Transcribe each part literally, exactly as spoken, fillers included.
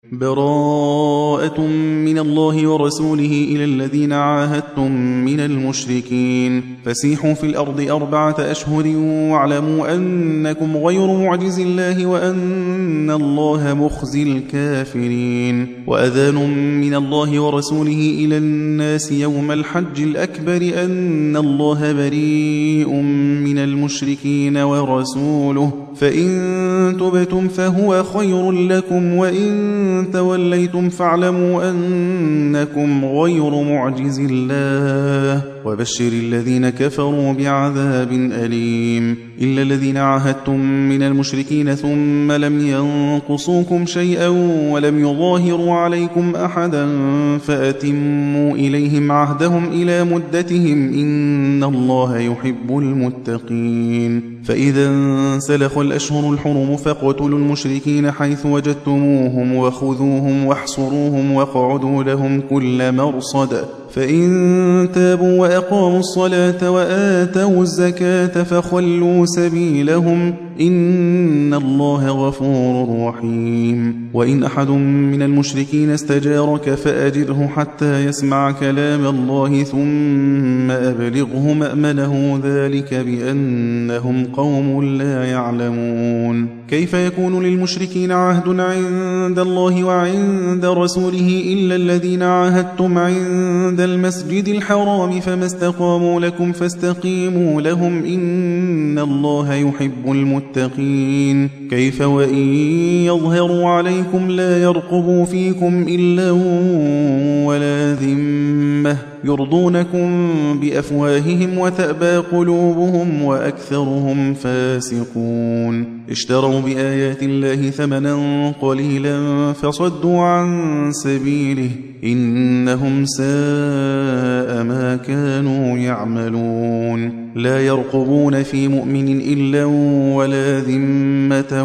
براءة من الله ورسوله إلى الذين عاهدتم من المشركين فسيحوا في الأرض أربعة أشهر واعلموا أنكم غير معجز الله وأن الله مخزي الكافرين وأذان من الله ورسوله إلى الناس يوم الحج الأكبر أن الله بريء من المشركين ورسوله فإن تبتم فهو خير لكم وإن توليتم فاعلموا أنكم غير معجز الله وبشر الذين كفروا بعذاب أليم إلا الذين عاهدتم من المشركين ثم لم ينقصوكم شيئا ولم يظاهروا عليكم أحدا فأتموا إليهم عهدهم إلى مدتهم إن الله يحب المتقين فإذا انسلخ الأشهر الحرم فاقتلوا المشركين حيث وجدتموهم وخذوهم واحصروهم واقعدوا لهم كل مرصد فإن تابوا وأقاموا الصلاة وآتوا الزكاة فخلوا سبيلهم إن الله غفور رحيم وإن أحد من المشركين استجارك فأجره حتى يسمع كلام الله ثم أبلغه مأمنه ذلك بأنهم قوم لا يعلمون كيف يكون للمشركين عهد عند الله وعند رسوله إلا الذين عاهدتم عند المسجد الحرام فما استقاموا لكم فاستقيموا لهم إن الله يحب المتقين كيف وإن يظهروا عليكم لا يرقبوا فيكم إلا ولا ذمة يرضونكم بأفواههم وتأبى قلوبهم وأكثرهم فاسقون اشتروا بآيات الله ثمنا قليلا فصدوا عن سبيله إنهم ساء ما كانوا يعملون لا يرقبون في مؤمن إلا ولا ذمة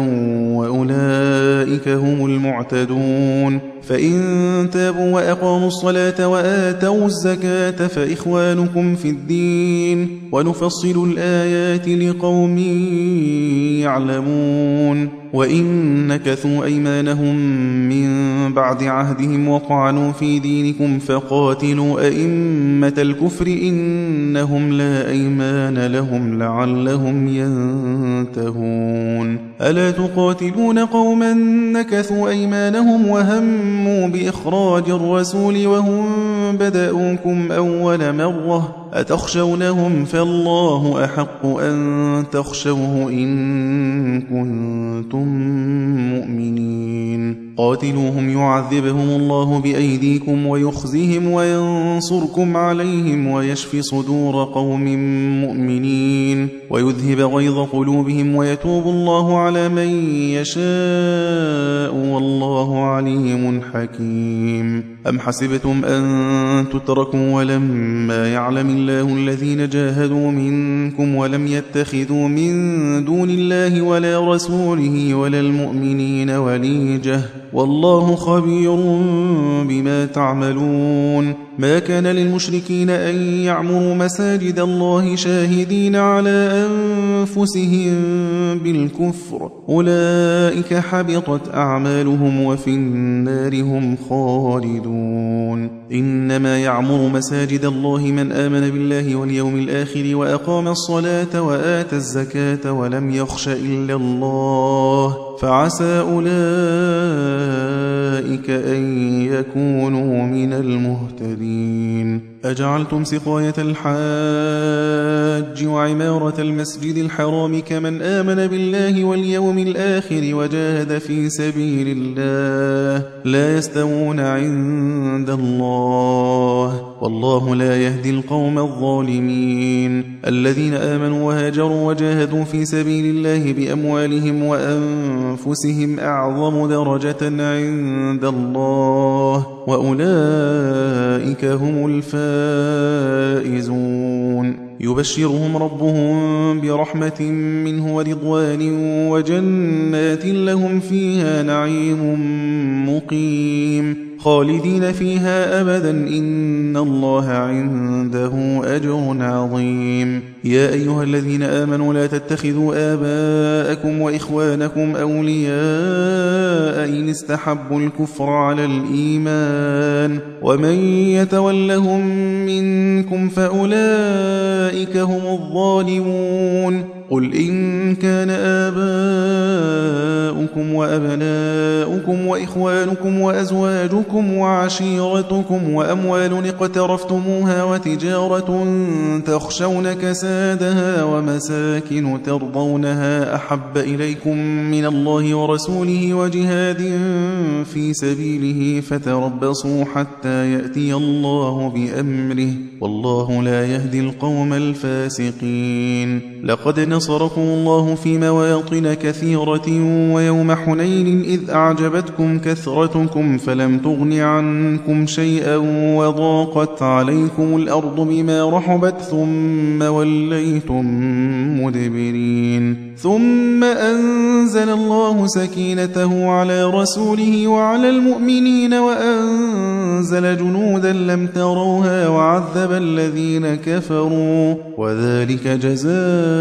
وأولئك هم المعتدون فإن تابوا وأقاموا الصلاة وآتوا الزكاة فإخوانكم في الدين ونفصل الآيات لقوم يعلمون وإن نكثوا أيمانهم من بعد عهدهم وطعنوا في دينكم فقاتلوا أئمة الكفر إنهم لا أيمان لهم لعلهم ينتهون ألا تقاتلون قوما نكثوا أيمانهم وهموا بإخراج الرسول وهم بدأوكم أول مرة أتخشونهم فالله أحق أن تخشوه إن كنتم مؤمنين قاتلوهم يعذبهم الله بأيديكم ويخزهم وينصركم عليهم ويشفي صدور قوم مؤمنين ويذهب غيظ قلوبهم ويتوب الله على من يشاء والله عليم حكيم أم حسبتم أن تتركوا ولما يعلم الله الذين جاهدوا منكم ولم يتخذوا من دون الله ولا رسوله ولا المؤمنين وليجة والله خبير بما تعملون ما كان للمشركين أن يعمروا مساجد الله شاهدين على أنفسهم بالكفر أولئك حبطت أعمالهم وفي النار هم خالدون إنما يعمر مساجد الله من آمن بالله واليوم الآخر وأقام الصلاة وآتى الزكاة ولم يخش إلا الله فعسى أولئك أن يكونوا من المهتدين أجعلتم سقاية الحاج وعمارة المسجد الحرام كمن آمن بالله واليوم الآخر وجاهد في سبيل الله لا يستوون عند الله والله لا يهدي القوم الظالمين الذين آمنوا وهاجروا وجاهدوا في سبيل الله بأموالهم وأنفسهم أعظم درجة عند الله وأولئك هم الفائزون يبشرهم ربهم برحمة منه ورضوان وجنات لهم فيها نعيم مقيم خالدين فيها أبدا إن الله عنده أجر عظيم. يا أيها الذين آمنوا لا تتخذوا آباءكم وإخوانكم أولياء إن استحبوا الكفر على الإيمان ومن يتولهم منكم فأولئك هم الظالمون. قل إن كان آباؤكم وأبناؤكم وإخوانكم وأزواجكم وعشيرتكم وأموال اقترفتموها وتجارة تخشون كسادها ومساكن ترضونها أحب إليكم من الله ورسوله وجهاد في سبيله فتربصوا حتى يأتي الله بأمره والله لا يهدي القوم الفاسقين. لقد نصركم الله في مواطن كثيرة ويوم حنين إذ أعجبتكم كثرتكم فلم تغن عنكم شيئا وضاقت عليكم الأرض بما رحبت ثم وليتم مدبرين. ثم أنزل الله سكينته على رسوله وعلى المؤمنين وأنزل جنودا لم تروها وعذب الذين كفروا وذلك جزاء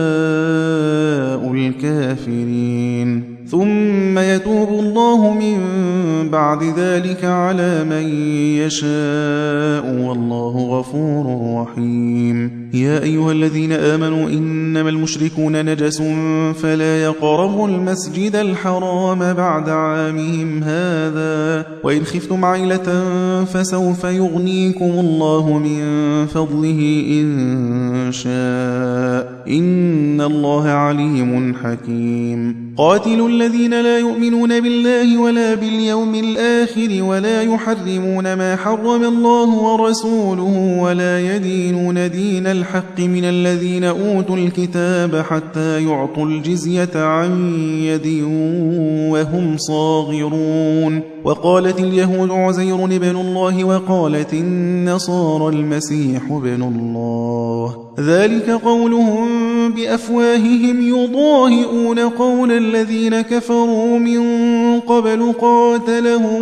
الكافرين. ثم يتوب الله من بعد ذلك على من يشاء والله غفور رحيم. يا أيها الذين آمنوا إنما المشركون نجس فلا يقربوا المسجد الحرام بعد عامهم هذا وإن خفتم عيلة فسوف يغنيكم الله من فضله إن شاء إن الله عليم حكيم. قاتلوا الذين لا يؤمنون بالله ولا باليوم الآخر ولا يحرمون ما حرم الله ورسوله ولا يدينون دين الحق من الذين أوتوا الكتاب حتى يعطوا الجزية عن يد وهم صاغرون. وقالت اليهود عزير ابن الله وقالت النصارى المسيح ابن الله ذلك قولهم بأفواههم يضاهئون قول الذين كفروا من قبل قاتلهم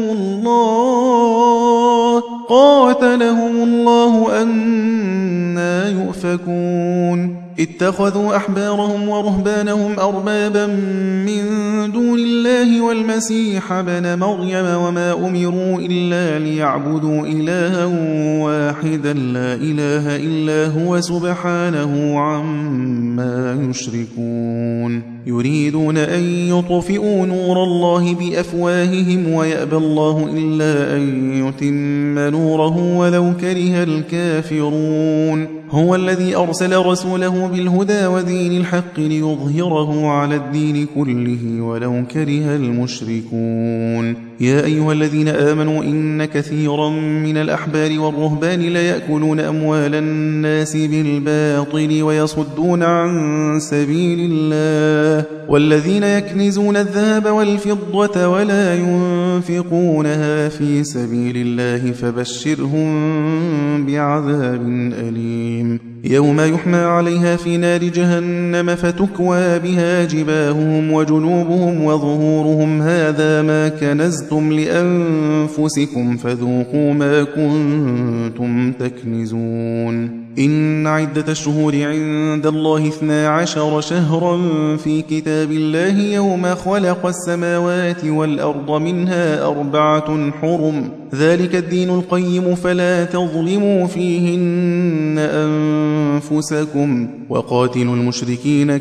الله قاتلهم الله أنى يؤفكون. اتخذوا أحبارهم ورهبانهم أربابا من دون الله والمسيح ابن مريم وما أمروا إلا ليعبدوا إلها واحدا لا إله إلا هو سبحانه عما يشركون. يريدون أن يطفئوا نور الله بأفواههم ويأبى الله إلا أن يتم نوره ولو كره الكافرون. هو الذي أرسل رسوله بالهدى ودين الحق ليظهره على الدين كله ولو كره المشركون. يا أيها الذين آمنوا إن كثيرا من الأحبار والرهبان ليأكلون أموال الناس بالباطل ويصدون عن سبيل الله والذين يكنزون الذهب والفضة ولا ينفقونها في سبيل الله فبشرهم بعذاب أليم. يوم يحمى عليها في نار جهنم فتكوى بها جباههم وجنوبهم وظهورهم هذا ما كنزتم لأنفسكم فذوقوا ما كنتم تكنزون. إن عدة الشهور عند الله اثنا عشر شهرا في كتاب الله يوم خلق السماوات والأرض منها أربعة حرم ذلك الدين القيم فلا تظلموا فيهن أنفسكم وقاتلوا المشركين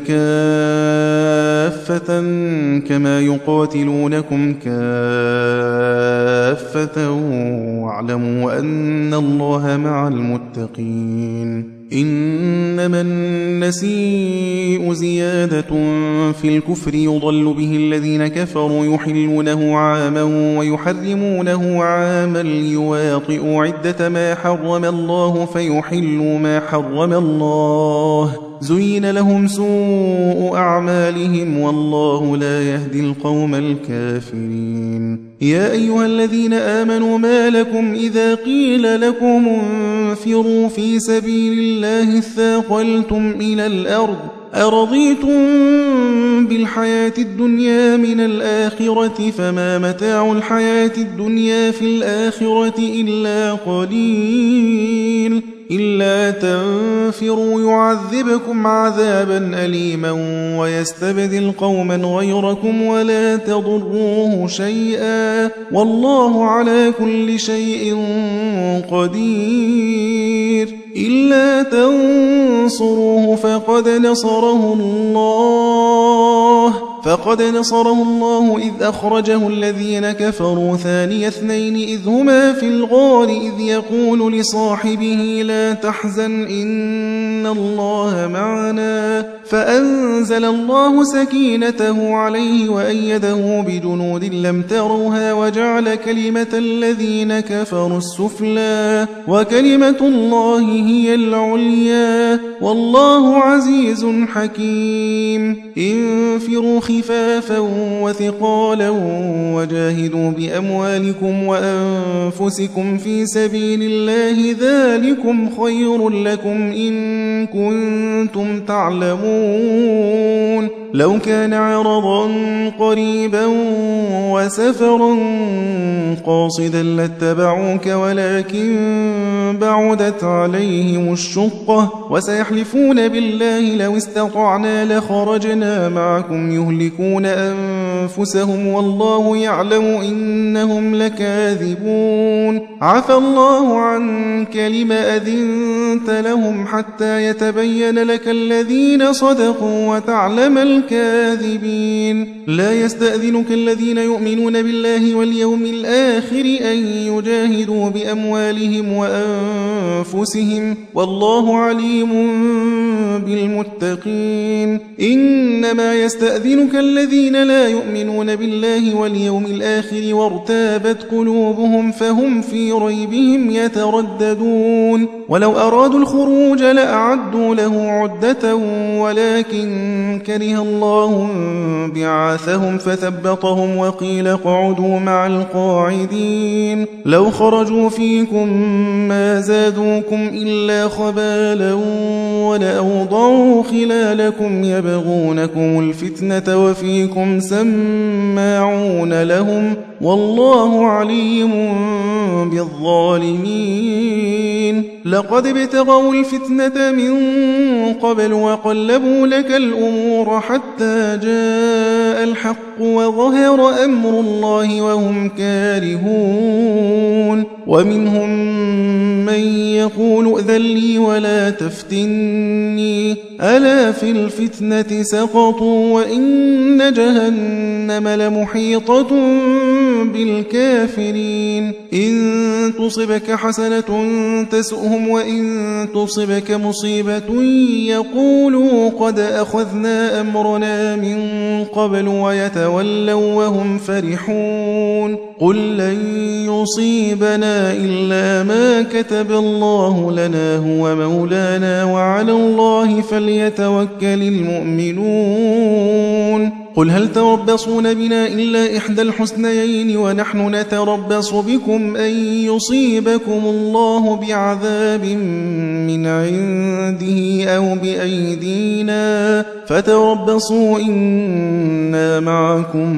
كافة كما يقاتلونكم كافة واعلموا أن الله مع المتقين. إنما النسيء زيادة في الكفر يضل به الذين كفروا يحلونه عاما ويحرمونه عاما ليواطئوا عدة ما حرم الله فيحلوا ما حرم الله زين لهم سوء أعمالهم والله لا يهدي القوم الكافرين. يا أيها الذين آمنوا ما لكم إذا قيل لكم انفروا في سبيل الله اثاقلتم إلى الأرض أرضيتم بالحياة الدنيا من الآخرة فما متاع الحياة الدنيا في الآخرة إلا قليل إلا تنفروا يعذبكم عذابا أليما ويستبدل قوما غيركم ولا تضروه شيئا والله على كل شيء قدير إلا تنصروه فقد نصره الله فقد نصره الله إذ أخرجه الذين كفروا ثاني اثنين إذ هما في الغار إذ يقول لصاحبه لا تحزن إن الله معنا فأنزل الله سكينته عليه وأيده بجنود لم تروها وجعل كلمة الذين كفروا السفلى وكلمة الله هي العليا والله عزيز حكيم انفروا خفافا وثقالا وجاهدوا بأموالكم وأنفسكم في سبيل الله ذلكم خير لكم إن كنتم تعلمون لو كان عرضا قريبا وسفرا قاصدا لاتبعوك ولكن بعدت عليهم الشقة وسيحلفون بالله لو استطعنا لخرجنا معكم يهلكون أنفسهم والله يعلم إنهم لكاذبون عفى الله عنك لما أذنت لهم حتى يتبين لك الذين صدقوا وتعلم الكاذبين لا يستأذنك الذين يؤمنون بالله واليوم الآخر أن يجاهدوا بأموالهم وأنفسهم والله عليم بالمتقين إنما يستأذنك الذين لا يؤمنون بالله واليوم الآخر وارتابت قلوبهم فهم في ريبهم يترددون ولو أرادوا الخروج لأعدوا له عدة ولكن كره الله بعاثهم فثبطهم وقيل اقعدوا مع القاعدين لو خرجوا فيكم ما زادوكم إلا خبالا ولأوضعوا خلالكم يبغونكم الفتنة وفيكم سماعون لهم والله عليم بالظالمين لقد ابتغوا الفتنة من قبل وقلبوا لك الأمور حتى جاء الحق وظهر أمر الله وهم كارهون ومنهم من يقول ائذن لي ولا تفتني ألا في الفتنة سقطوا وإن جهنم لمحيطة بالكافرين إن تصبك حسنة تسؤهم وإن تصبك مصيبة يقولوا قد أخذنا أمرنا من قبل ويتولوا وهم فرحون قل لن يصيبنا إلا ما كتب الله لنا هو مولانا وعلى الله فليتوكل المؤمنون قل هل تربصون بنا إلا إحدى الحسنيين ونحن نتربص بكم أن يصيبكم الله بعذاب من عنده أو بأيدينا فتربصوا إنا معكم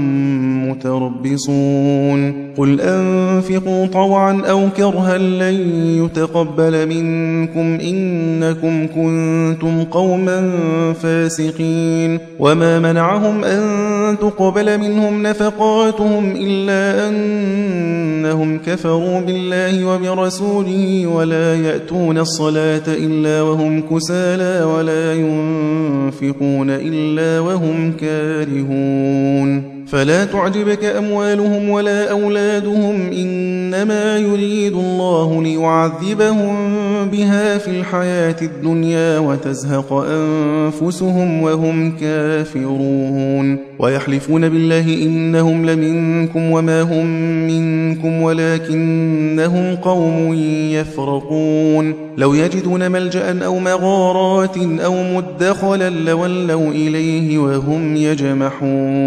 متربصون قل أنفقوا طوعا أو كرها لن يتقبل منكم إنكم كنتم قوما فاسقين وما منعهم أن تقبل منهم نفقاتهم إلا أنهم كفروا بالله وبرسوله ولا يأتون الصلاة إلا وهم كسالى ولا ينفقون إلا وهم كارهون فلا تعجبك أموالهم ولا أولادهم إنما يريد الله ليعذبهم بها في الحياة الدنيا وتزهق أنفسهم وهم كافرون ويحلفون بالله إنهم لمنكم وما هم منكم ولكنهم قوم يفرقون لو يجدون ملجأ أو مغارات أو مدخلا لولوا إليه وهم يجمحون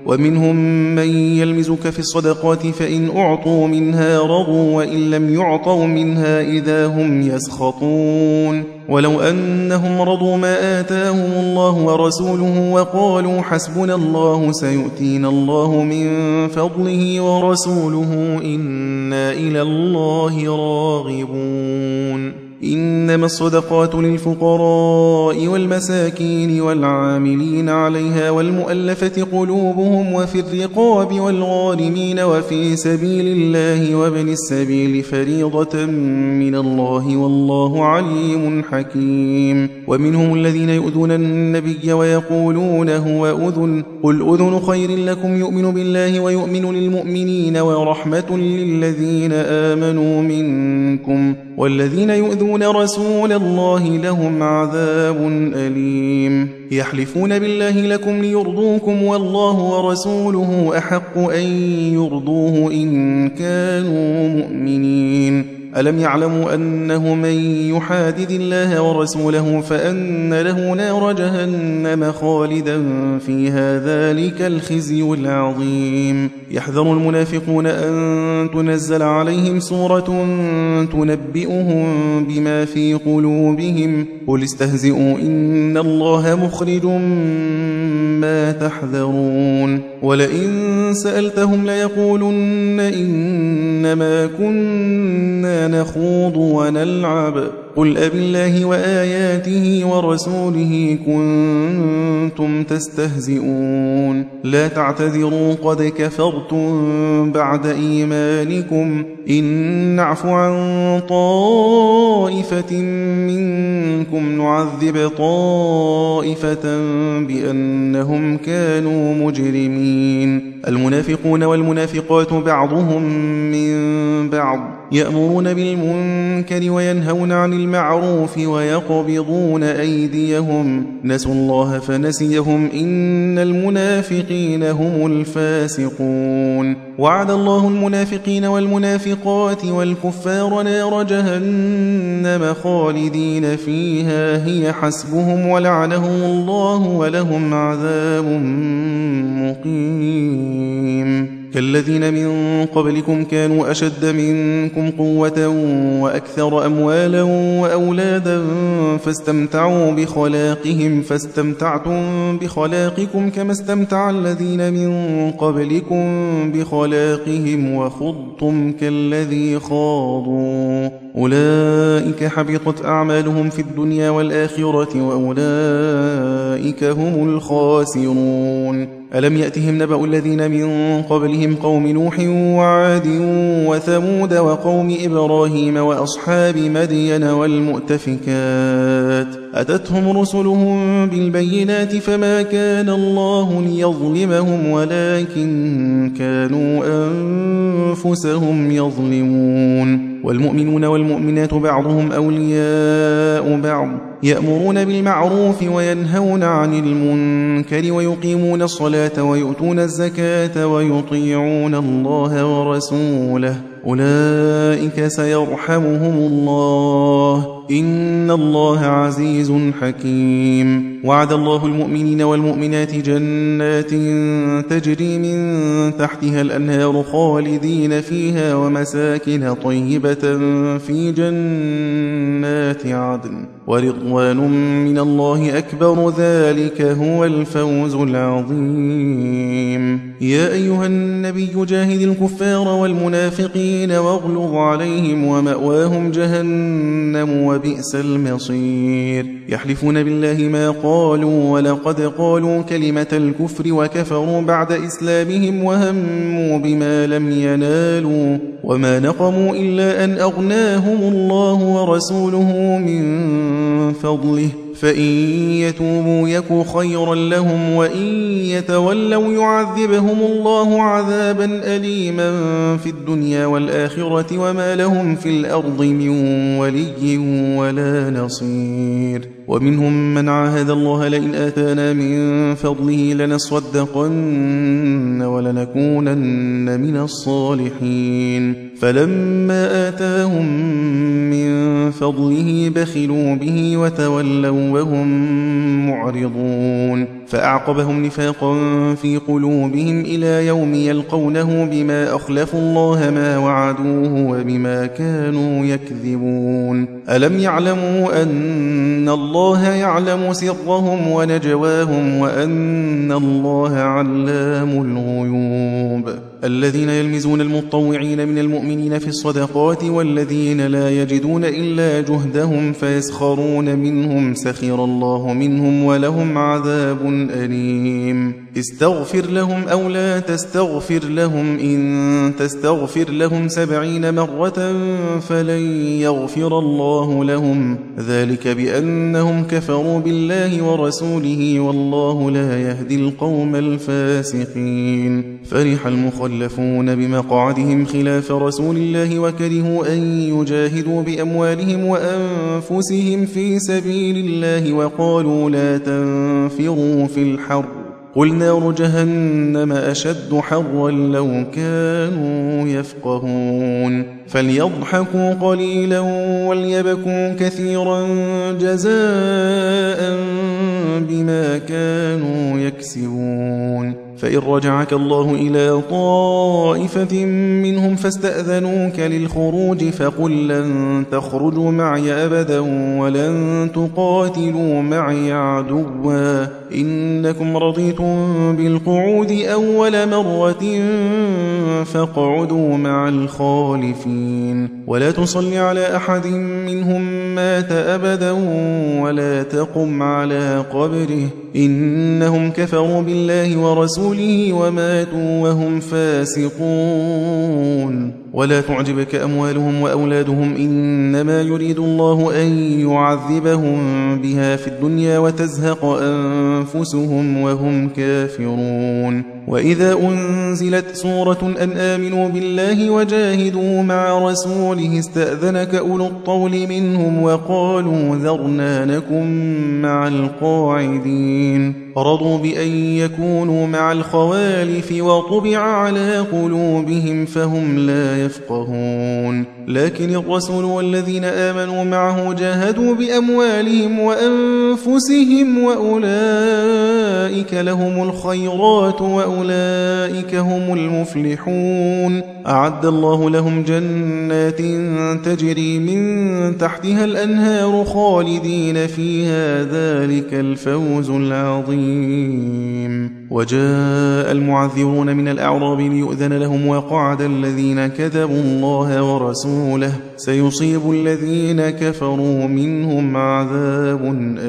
ومنهم من يلمزك في الصدقات فإن أعطوا منها رضوا وإن لم يعطوا منها إذا هم يسخطون ولو أنهم رضوا ما آتاهم الله ورسوله وقالوا حسبنا الله سيؤتينا الله من فضله ورسوله إنا إلى الله راغبون إنما الصدقات للفقراء والمساكين والعاملين عليها والمؤلفة قلوبهم وفي الرقاب والغارمين وفي سبيل الله وابن السبيل فريضة من الله والله عليم حكيم ومنهم الذين يؤذون النبي ويقولون هو أذن قل أذن خير لكم يؤمن بالله ويؤمن للمؤمنين ورحمة للذين آمنوا منكم والذين يؤذون رسول الله لهم عذاب أليم يحلفون بالله لكم ليرضوكم والله ورسوله أحق أن يرضوه إن كانوا مؤمنين ألم يعلموا أنه من يحادد الله ورسوله فأن له نار جهنم خالدا فيها ذلك الخزي العظيم يحذر المنافقون أن تنزل عليهم سورة تنبئهم بما في قلوبهم قل استهزئوا إن الله مخرج ما تحذرون ولئن سألتهم ليقولن إنما كنا نخوض ونلعب قل أبالله وآياته ورسوله كنتم تستهزئون لا تعتذروا قد كفرتم بعد إيمانكم إن نعفو عن طائفة منكم نعذب طائفة بأنهم كانوا مجرمين المنافقون والمنافقات بعضهم من بعض يأمرون بالمنكر وينهون عن المعروف ويقبضون أيديهم نسوا الله فنسيهم إن المنافقين هم الفاسقون وعد الله المنافقين والمنافقات والكفار نار جهنم خالدين فيها هي حسبهم ولعنهم الله ولهم عذاب مقيم كالذين من قبلكم كانوا أشد منكم قوة وأكثر أموالا وأولادا فاستمتعوا بخلاقهم فاستمتعتم بخلاقكم كما استمتع الذين من قبلكم بخلاقهم وخضتم كالذي خاضوا أولئك حبطت أعمالهم في الدنيا والآخرة وأولئك هم الخاسرون ألم يأتهم نبأ الذين من قبلهم قوم نوح وعاد وثمود وقوم إبراهيم وأصحاب مدين والمؤتفكات أتتهم رسلهم بالبينات فما كان الله ليظلمهم ولكن كانوا أنفسهم يظلمون والمؤمنون والمؤمنات بعضهم أولياء بعض يأمرون بالمعروف وينهون عن المنكر ويقيمون الصلاة ويؤتون الزكاة ويطيعون الله ورسوله أولئك سيرحمهم الله إن الله عزيز حكيم وعد الله المؤمنين والمؤمنات جنات تجري من تحتها الأنهار خالدين فيها ومساكن طيبة في جنات عدن ورضوان من الله أكبر ذلك هو الفوز العظيم يا أيها النبي جاهد الكفار والمنافقين واغلظ عليهم ومأواهم جهنم وبئس المصير يحلفون بالله ما قالوا ولقد قالوا كلمة الكفر وكفروا بعد إسلامهم وهموا بما لم ينالوا وما نقموا إلا أن أغناهم الله ورسوله من فضله فإن يتوبوا يك خيرا لهم وإن يتولوا يعذبهم الله عذابا أليما في الدنيا والآخرة وما لهم في الأرض من ولي ولا نصير ومنهم من عاهد الله لئن آتانا من فضله لنصدقن ولنكونن من الصالحين فلما آتاهم من فضله بخلوا به وتولوا وهم معرضون فأعقبهم نفاقا في قلوبهم إلى يوم يلقونه بما أخلفوا الله ما وعدوه وبما كانوا يكذبون ألم يعلموا أن الله يعلم سرهم ونجواهم وأن الله علام الغيوب الذين يلمزون المتطوعين من المؤمنين في الصدقات والذين لا يجدون إلا جهدهم فيسخرون منهم سخر الله منهم ولهم عذاب أليم استغفر لهم أو لا تستغفر لهم إن تستغفر لهم سبعين مرة فلن يغفر الله لهم ذلك بأنهم كفروا بالله ورسوله والله لا يهدي القوم الفاسقين فرح المخلفون بمقعدهم خلاف رسول الله وكرهوا أن يجاهدوا بأموالهم وأنفسهم في سبيل الله وقالوا لا تنفروا في الحر قل نار جهنم أشد حرا لو كانوا يفقهون فليضحكوا قليلا وليبكوا كثيرا جزاء بما كانوا يكسبون فإن رجعك الله إلى طائفة منهم فاستأذنوك للخروج فقل لن تخرجوا معي أبدا ولن تقاتلوا معي عدوا إنكم رضيتم بالقعود أول مرة فاقعدوا مع الخالفين ولا تصل على أحد منهم مات أبدا ولا تقم على قبره إنهم كفروا بالله ورسوله وماتوا وهم فاسقون ولا تعجبك أموالهم وأولادهم إنما يريد الله أن يعذبهم بها في الدنيا وتزهق أنفسهم وهم كافرون وإذا أنزلت سورة أن آمنوا بالله وجاهدوا مع رسوله استأذنك أولو الطول منهم وقالوا ذرنا نكن مع القاعدين رضوا بأن يكونوا مع الخوالف وطبع على قلوبهم فهم لا يفقهون لكن الرسول والذين آمنوا معه جاهدوا بأموالهم وأنفسهم وأولئك لهم الخيرات وأولئك هم المفلحون أعد الله لهم جنات تجري من تحتها الأنهار خالدين فيها ذلك الفوز العظيم وجاء المعذرون من الأعراب ليؤذن لهم وقعد الذين كذبوا الله ورسوله سيصيب الذين كفروا منهم عذاب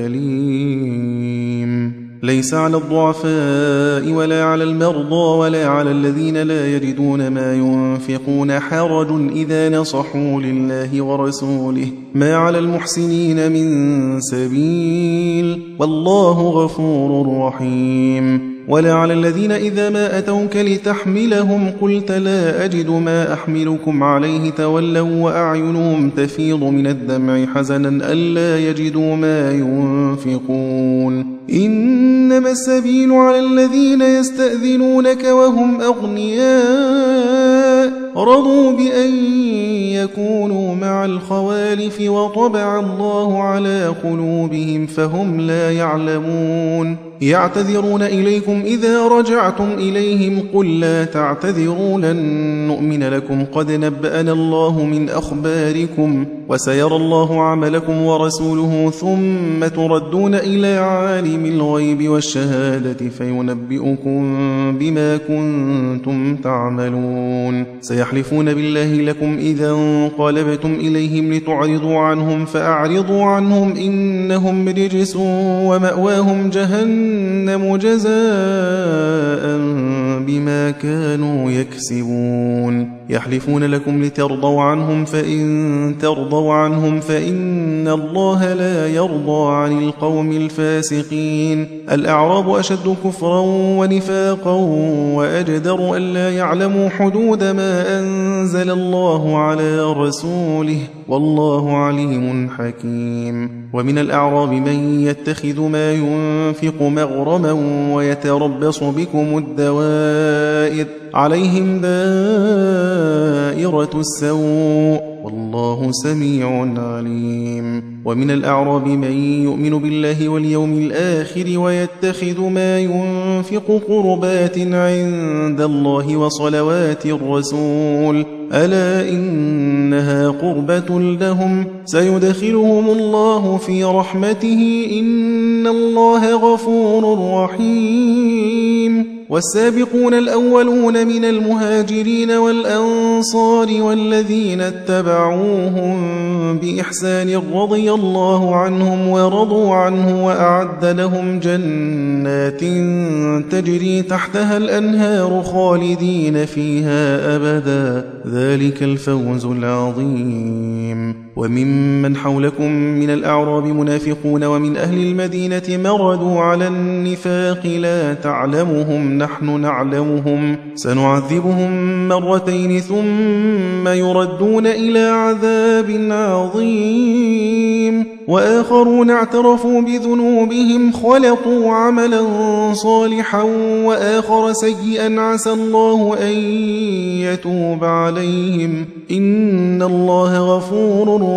أليم ليس على الضعفاء ولا على المرضى ولا على الذين لا يجدون ما ينفقون حرج إذا نصحوا لله ورسوله ما على المحسنين من سبيل والله غفور رحيم ولا على الذين إذا ما أتوك لتحملهم قلت لا أجد ما أحملكم عليه تولوا وأعينهم تفيض من الدمع حزنا ألا يجدوا ما ينفقون إنما السبيل على الذين يستأذنونك وهم أغنياء رضوا بأن يكونوا مع الخوالف وطبع الله على قلوبهم فهم لا يعلمون يعتذرون إليكم إذا رجعتم إليهم قل لا تعتذروا لن نؤمن لكم قد نبأنا الله من أخباركم وسيرى الله عملكم ورسوله ثم تردون إلى عالم الغيب والشهادة فينبئكم بما كنتم تعملون سيحلفون بالله لكم إذا انقلبتم إليهم لتعرضوا عنهم فأعرضوا عنهم إنهم رجس ومأواهم جهنم جزاء بما كانوا يكسبون يحلفون لكم لترضوا عنهم فإن ترضوا عنهم فإن الله لا يرضى عن القوم الفاسقين الأعراب أشد كفرا ونفاقا وأجدر ألا يعلموا حدود ما أنزل الله على رسوله والله عليم حكيم ومن الأعراب من يتخذ ما ينفق مغرما ويتربص بكم الدوائر الدوائر عليهم دائرة السوء والله سميع عليم. ومن الأعراب من يؤمن بالله واليوم الآخر ويتخذ ما ينفق قربات عند الله وصلوات الرسول ألا إنها قربة لهم سيدخلهم الله في رحمته إن الله غفور رحيم. والسابقون الأولون من المهاجرين والأنصار والذين اتبعوهم بإحسان رضي الله عنهم ورضوا عنه وأعد لهم جنات تجري تحتها الأنهار خالدين فيها أبدا ذلك الفوز العظيم. وممن حولكم من الأعراب منافقون ومن أهل المدينة مردوا على النفاق لا تعلمهم نحن نعلمهم سنعذبهم مرتين ثم يردون إلى عذاب عظيم. وآخرون اعترفوا بذنوبهم خلقوا عملا صالحا وآخر سيئا عسى الله أن يتوب عليهم إن الله غفور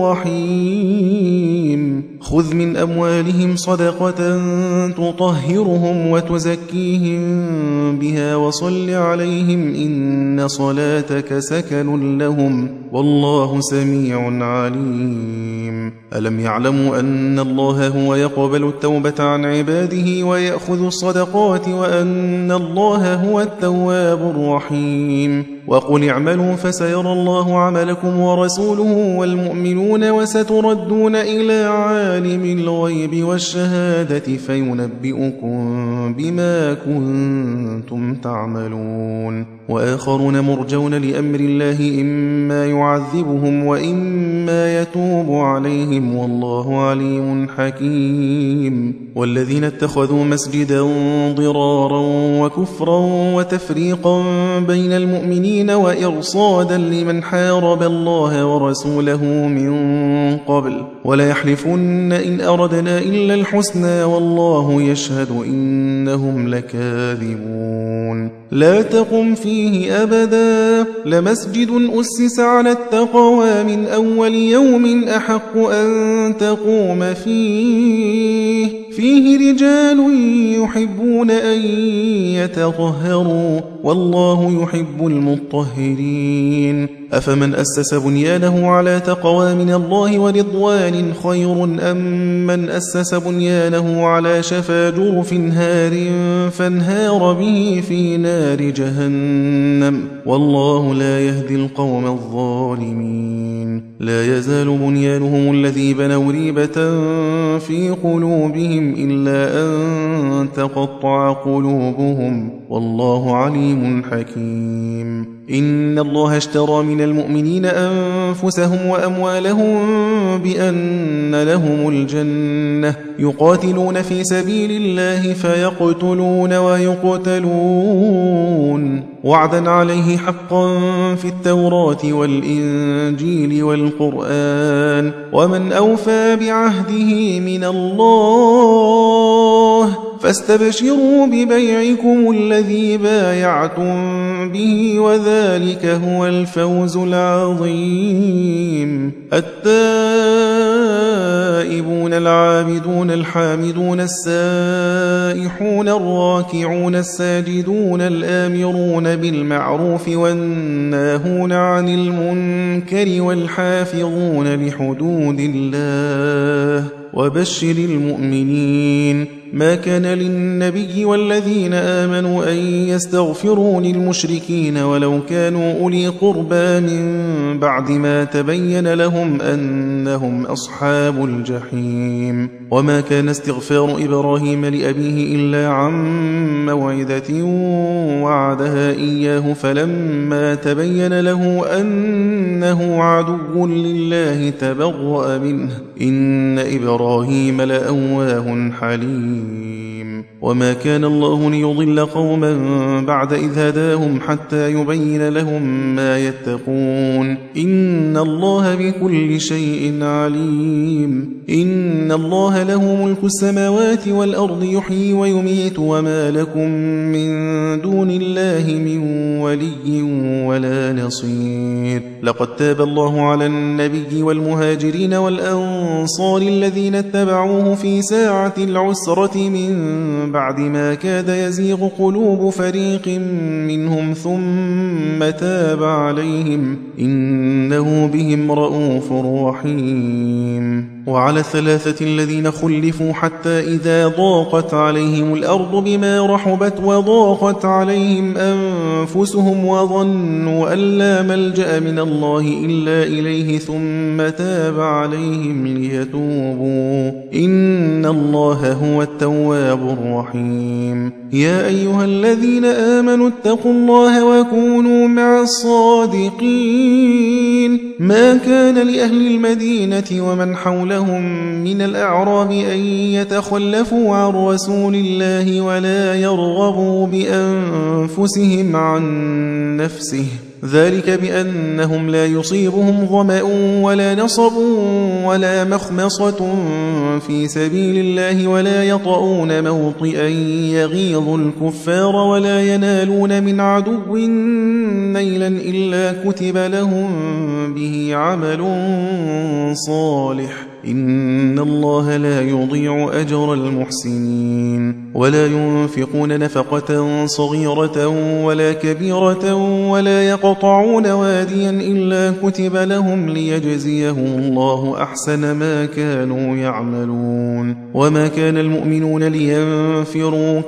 رحيم. خذ من أموالهم صدقة تطهرهم وتزكيهم بها وصل عليهم إن صلاتك سكن لهم والله سميع عليم. ألم يعلموا أن الله هو يقبل التوبة عن عباده ويأخذ الصدقات وأن الله هو التواب الرحيم. وقل اعملوا فسيرى الله عملكم ورسوله والمؤمنون وستردون إلى عالم الغيب والشهادة فينبئكم بما كنتم تعملون. وآخرون مرجون لأمر الله إما يعذبهم وإما يتوب عليهم والله عليم حكيم. والذين اتخذوا مسجدا ضرارا وكفرا وتفريقا بين المؤمنين وإرصادا لمن حارب الله ورسوله من قبل ولا يحلفن إن أردنا إلا الحسنى والله يشهد إنهم لكاذبون. لا تقم فيه أبدا لمسجد أسس على التقوى من أول يوم أحق أن تقوم فيه فيه رجال يحبون أن يتطهروا والله يحب المطهرين. أفمن أسس بنيانه على تقوى من الله ورضوان خير أم من أسس بنيانه على شفا جرف هار فانهار به في نار جهنم والله لا يهدي القوم الظالمين. لا يزال بنيانهم الذي بنوا ريبة في قلوبهم إلا أن تقطع قلوبهم والله عليم حكيم. إن الله اشترى من المؤمنين أنفسهم وأموالهم بأن لهم الجنة يقاتلون في سبيل الله فيقتلون ويقتلون وعدا عليه حقا في التوراة والإنجيل والقرآن ومن أوفى بعهده من الله فاستبشروا ببيعكم الذي بايعتم به وذلك هو الفوز العظيم. التائبون العابدون الحامدون السائحون الراكعون الساجدون الآمرون بالمعروف والناهون عن المنكر والحافظون لحدود الله وبشر المؤمنين. ما كان للنبي والذين آمنوا أن يستغفروا للمشركين ولو كانوا أولي قربى من بعد ما تبين لهم أنهم أصحاب الجحيم. وما كان استغفار إبراهيم لأبيه إلا عن موعدة وعدها إياه فلما تبين له أنه عدو لله تبرأ منه إن إبراهيم لأواه حليم. وما كان الله ليضل قوما بعد إذ هداهم حتى يبين لهم ما يتقون إن الله بكل شيء عليم إن الله له ملك السماوات والأرض يحيي ويميت وما لكم من دون الله من ولي ولا نصير لقد تاب الله على النبي والمهاجرين والأنصار الذين اتبعوه في ساعة العسرة من بعد ما كاد يزيغ قلوب فريق منهم ثم تاب عليهم إنه بهم رؤوف رحيم وعلى الثلاثة الذين خلفوا حتى إذا ضاقت عليهم الأرض بما رحبت وضاقت عليهم أنفسهم وظنوا أن لا ملجأ من الله إلا إليه ثم تاب عليهم ليتوبوا إن الله هو التواب الرحيم يا أيها الذين آمنوا اتقوا الله وكونوا مع الصادقين ما كان لأهل المدينة ومن حولهم من الأعراب أن يتخلفوا عن رسول الله ولا يرغبوا بأنفسهم عن نفسه ذلك بأنهم لا يصيبهم ظمأ ولا نصب ولا مخمصة في سبيل الله ولا يطؤون موطئا يغيظ الكفار ولا ينالون من عدو نيلا إلا كتب لهم به عمل صالح إن الله لا يضيع أجر المحسنين ولا ينفقون نفقة صغيرة ولا كبيرة ولا يقطعون واديا إلا كتب لهم ليجزيهم الله أحسن ما كانوا يعملون وما كان المؤمنون لينفروا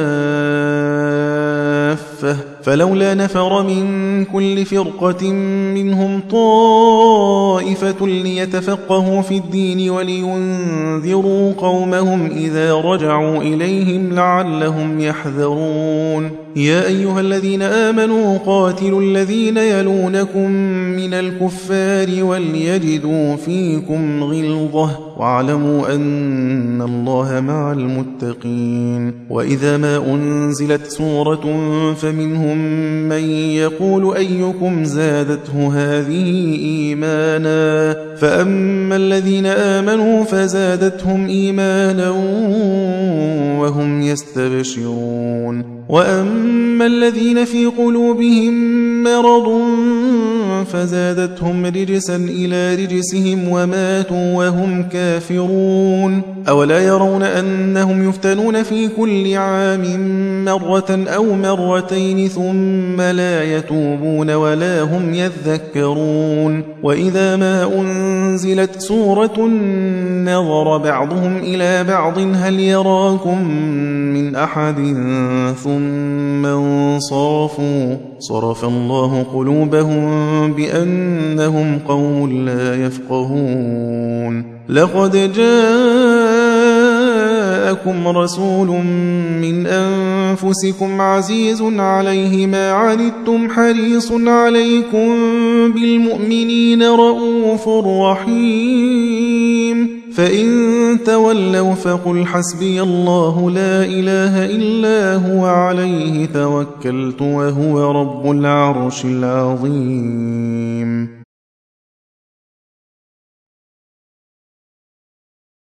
كافة فلولا نفر من كل فرقة منهم طائفة ليتفقهوا في الدين ولينذروا قومهم إذا رجعوا إليهم لعلهم يحذرون يا أيها الذين آمنوا قاتلوا الذين يلونكم من الكفار وليجدوا فيكم غلظة واعلموا أن الله مع المتقين وإذا ما أنزلت سورة فمنهم من يقول أيكم زادته هذه إيمانا فأما الذين آمنوا فزادتهم إيمانا وهم يستبشرون وأما الذين في قلوبهم مرض فزادتهم رجسا إلى رجسهم وماتوا وهم كافرون أولا يرون أنهم يفتنون في كل عام مرة أو مرتين ثم لا يتوبون ولا هم يذكرون وإذا ما أنزلت سورة نظر بعضهم إلى بعض هل يراكم من أحد ثم انصرفوا صرف الله قلوبهم بأنهم قوم لا يفقهون لقد جاءكم رسول من أنفسكم عزيز عليه ما عنتم حريص عليكم بالمؤمنين رؤوف رحيم فإن تولوا فقل حسبي الله لا إله إلا هو عليه توكلت وهو رب العرش العظيم